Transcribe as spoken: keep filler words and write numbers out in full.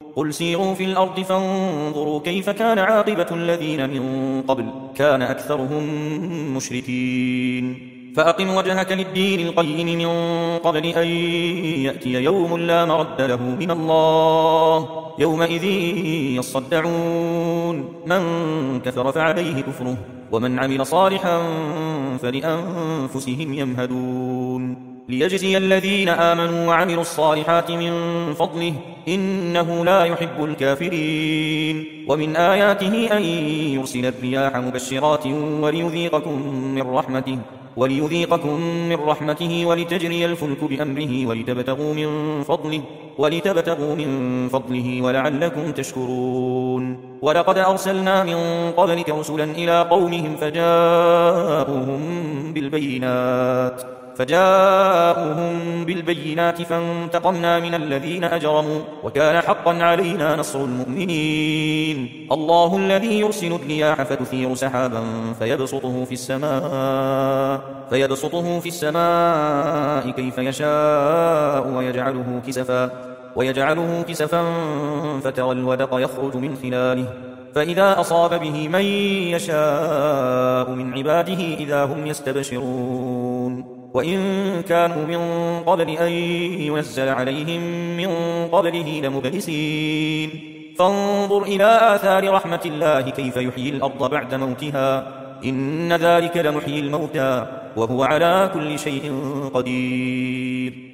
قل سيروا في الأرض فانظروا كيف كان عاقبة الذين من قبل كان أكثرهم مشركين فأقم وجهك للدين القيم من قبل أن يأتي يوم لا مرد له من الله يومئذ يصدعون من كفر فعليه كفره ومن عمل صالحا فلأنفسهم يمهدون ليجزي الذين آمنوا وعملوا الصالحات من فضله إنه لا يحب الكافرين ومن آياته أن يرسل الرياح مبشرات وليذيقكم من رحمته وليذيقكم من رحمته ولتجري الفلك بأمره ولتبتغوا من فضله ولتبتغوا من فضله ولعلكم تشكرون ولقد أرسلنا من قبلك رسلا إلى قومهم فجاءوهم بالبينات فجاءوهم بالبينات فانتقمنا من الذين أجرموا وكان حقا علينا نصر المؤمنين الله الذي يرسل الرياح فتثير سحابا فيبسطه في السماء فيبسطه في السماء كيف يشاء ويجعله كسفا ويجعله كسفا فترى الودق يخرج من خلاله فإذا أصاب به من يشاء من عباده إذا هم يستبشرون وإن كانوا من قبل أن ينزل عليهم من قبله لمبلسين فانظر إلى آثار رحمة الله كيف يحيي الأرض بعد موتها إن ذلك لمحيي الموتى وهو على كل شيء قدير